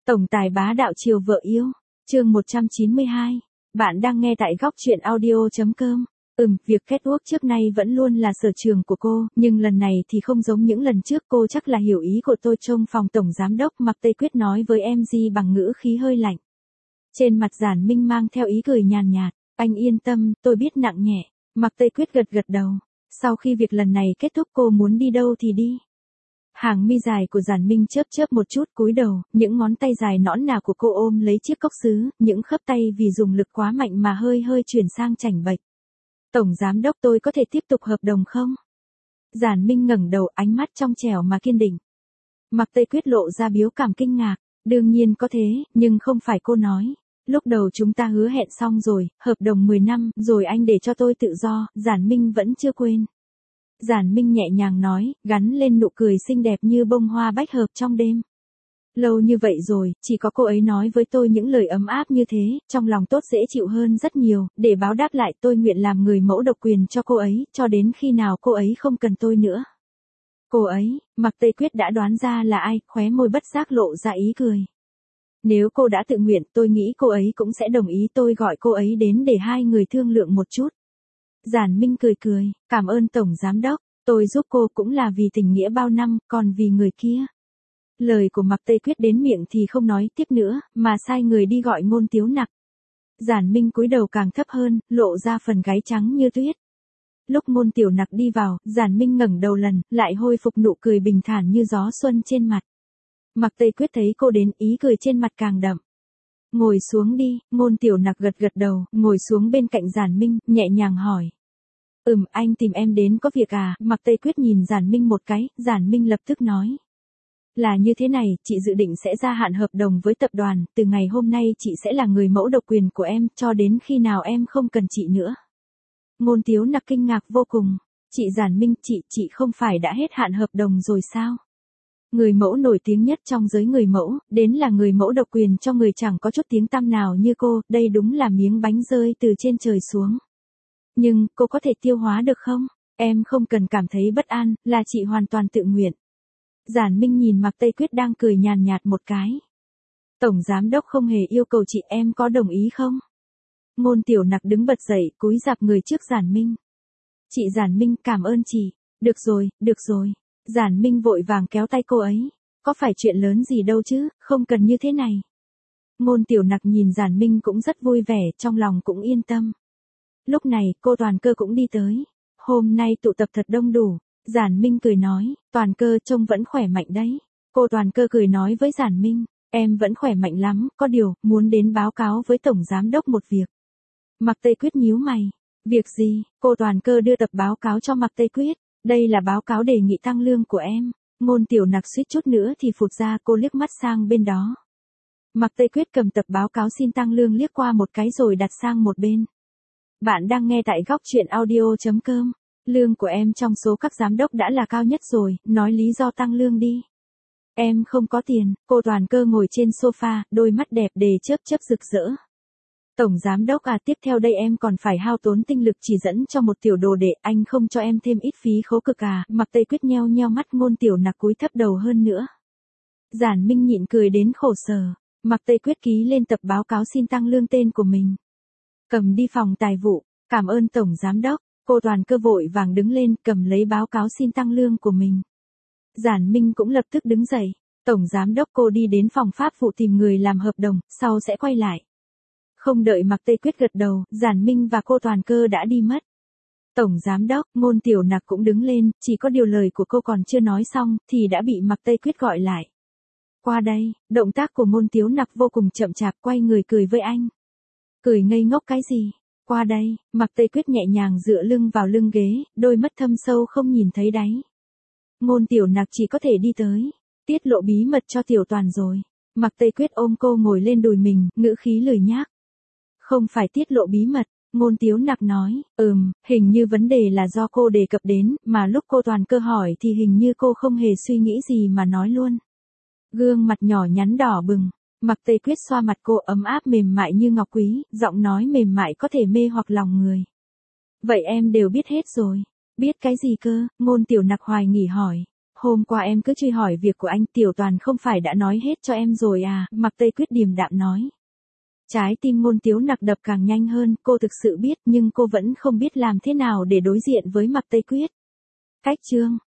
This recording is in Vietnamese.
Tổng tài bá đạo chiều vợ yêu, chương 192. Bạn đang nghe tại góc truyện audio.com. Việc catwalk trước nay vẫn luôn là sở trường của cô, nhưng lần này thì không giống những lần trước. Cô chắc là hiểu ý của tôi. Trong phòng tổng giám đốc, Mạc Tây Quyết nói với MG bằng ngữ khí hơi lạnh. Trên mặt Giản Minh mang theo ý cười nhàn nhạt. Anh yên tâm, tôi biết nặng nhẹ. Mạc Tây Quyết gật gật đầu. Sau khi việc lần này kết thúc, cô muốn đi đâu thì đi. Hàng mi dài của Giản Minh chớp chớp một chút, cúi đầu, những ngón tay dài nõn nà của cô ôm lấy chiếc cốc sứ, những khớp tay vì dùng lực quá mạnh mà hơi chuyển sang chảnh bệch. Tổng giám đốc, tôi có thể tiếp tục hợp đồng không? Giản Minh ngẩng đầu, ánh mắt trong trẻo mà kiên định. Mạc Tây Quyết lộ ra biểu cảm kinh ngạc. Đương nhiên có thế, nhưng không phải cô nói. Lúc đầu chúng ta hứa hẹn xong rồi, hợp đồng 10 năm, rồi anh để cho tôi tự do. Giản Minh vẫn chưa quên. Giản Minh nhẹ nhàng nói, gắn lên nụ cười xinh đẹp như bông hoa bách hợp trong đêm. Lâu như vậy rồi, chỉ có cô ấy nói với tôi những lời ấm áp như thế, trong lòng tốt dễ chịu hơn rất nhiều. Để báo đáp lại, tôi nguyện làm người mẫu độc quyền cho cô ấy, cho đến khi nào cô ấy không cần tôi nữa. Cô ấy, Mạc Tây Quyết đã đoán ra là ai, khóe môi bất giác lộ ra ý cười. Nếu cô đã tự nguyện, tôi nghĩ cô ấy cũng sẽ đồng ý. Tôi gọi cô ấy đến để hai người thương lượng một chút. Giản Minh cười, cảm ơn tổng giám đốc, tôi giúp cô cũng là vì tình nghĩa bao năm, còn vì người kia. Lời của Mạc Tây Quyết đến miệng thì không nói tiếp nữa, mà sai người đi gọi Ngôn Tiếu Nặc. Giản Minh cúi đầu càng thấp hơn, lộ ra phần gáy trắng như tuyết. Lúc Ngôn Tiểu Nặc đi vào, Giản Minh ngẩng đầu lần, lại hồi phục nụ cười bình thản như gió xuân trên mặt. Mạc Tây Quyết thấy cô đến, ý cười trên mặt càng đậm. Ngồi xuống đi. Ngôn Tiểu Nặc gật đầu, ngồi xuống bên cạnh Giản Minh, nhẹ nhàng hỏi. Anh tìm em đến có việc à? Mạc Tây Quyết nhìn Giản Minh một cái, Giản Minh lập tức nói. Là như thế này, chị dự định sẽ gia hạn hợp đồng với tập đoàn, từ ngày hôm nay chị sẽ là người mẫu độc quyền của em, cho đến khi nào em không cần chị nữa. Ngôn Tiếu Nặc kinh ngạc vô cùng. Chị Giản Minh, chị không phải đã hết hạn hợp đồng rồi sao? Người mẫu nổi tiếng nhất trong giới người mẫu, đến là người mẫu độc quyền cho người chẳng có chút tiếng tăm nào như cô, đây đúng là miếng bánh rơi từ trên trời xuống. Nhưng, cô có thể tiêu hóa được không? Em không cần cảm thấy bất an, là chị hoàn toàn tự nguyện. Giản Minh nhìn Mạc Tây Quyết đang cười nhàn nhạt một cái. Tổng giám đốc không hề yêu cầu chị, em có đồng ý không? Ngôn Tiểu Nặc đứng bật dậy, cúi rạp người trước Giản Minh. Chị Giản Minh, cảm ơn chị. Được rồi. Giản Minh vội vàng kéo tay cô ấy. Có phải chuyện lớn gì đâu chứ, không cần như thế này. Ngôn Tiểu Nặc nhìn Giản Minh cũng rất vui vẻ, trong lòng cũng yên tâm. Lúc này, cô Toàn Cơ cũng đi tới. Hôm nay tụ tập thật đông đủ. Giản Minh cười nói, Toàn Cơ trông vẫn khỏe mạnh đấy. Cô Toàn Cơ cười nói với Giản Minh, em vẫn khỏe mạnh lắm, có điều, muốn đến báo cáo với Tổng Giám đốc một việc. Mạc Tây Quyết nhíu mày. Việc gì? Cô Toàn Cơ đưa tập báo cáo cho Mạc Tây Quyết. Đây là báo cáo đề nghị tăng lương của em. Ngôn Tiểu Nặc suýt chút nữa thì phụt ra, cô liếc mắt sang bên đó. Mạc Tây Quyết cầm tập báo cáo xin tăng lương liếc qua một cái rồi đặt sang một bên. Bạn đang nghe tại góc truyện audio.com. Lương của em trong số các giám đốc đã là cao nhất rồi, nói lý do tăng lương đi. Em không có tiền. Cô Toàn Cơ ngồi trên sofa, đôi mắt đẹp để chớp rực rỡ. Tổng giám đốc à, tiếp theo đây em còn phải hao tốn tinh lực chỉ dẫn cho một tiểu đồ đệ, anh không cho em thêm ít phí khấu cực à? Mạc Tây Quyết nheo mắt. Ngôn Tiểu Nặc cúi thấp đầu hơn nữa. Giản Minh nhịn cười đến khổ sở. Mạc Tây Quyết ký lên tập báo cáo xin tăng lương tên của mình. Cầm đi phòng tài vụ. Cảm ơn tổng giám đốc. Cô Toàn Cơ vội vàng đứng lên, cầm lấy báo cáo xin tăng lương của mình. Giản Minh cũng lập tức đứng dậy. Tổng giám đốc, cô đi đến phòng pháp vụ tìm người làm hợp đồng, sau sẽ quay lại. Không đợi Mạc Tây Quyết gật đầu, Giản Minh và cô Toàn Cơ đã đi mất. Tổng giám đốc, Ngôn Tiểu Nặc cũng đứng lên, chỉ có điều lời của cô còn chưa nói xong, thì đã bị Mạc Tây Quyết gọi lại. Qua đây. Động tác của Ngôn Tiếu Nặc vô cùng chậm chạp, quay người cười với anh. Cười ngây ngốc cái gì? Qua đây. Mạc Tây Quyết nhẹ nhàng dựa lưng vào lưng ghế, đôi mắt thâm sâu không nhìn thấy đáy. Ngôn Tiểu Nặc chỉ có thể đi tới. Tiết lộ bí mật cho Tiểu Toàn rồi. Mạc Tây Quyết ôm cô ngồi lên đùi mình, ngữ khí lười nhác. Không phải tiết lộ bí mật. Ngôn Tiếu Nặc nói, hình như vấn đề là do cô đề cập đến, mà lúc cô Toàn Cơ hỏi thì hình như cô không hề suy nghĩ gì mà nói luôn. Gương mặt nhỏ nhắn đỏ bừng. Mạc Tây Quyết xoa mặt cô, ấm áp mềm mại như ngọc quý, giọng nói mềm mại có thể mê hoặc lòng người. Vậy em đều biết hết rồi. Biết cái gì cơ? Ngôn Tiểu Nặc hoài nghỉ hỏi. Hôm qua em cứ truy hỏi việc của anh, Tiểu Toàn không phải đã nói hết cho em rồi à, Mạc Tây Quyết điềm đạm nói. Trái tim Ngôn Tiếu Nặc đập càng nhanh hơn, cô thực sự biết, nhưng cô vẫn không biết làm thế nào để đối diện với Mạc Tây Quyết. Cách chương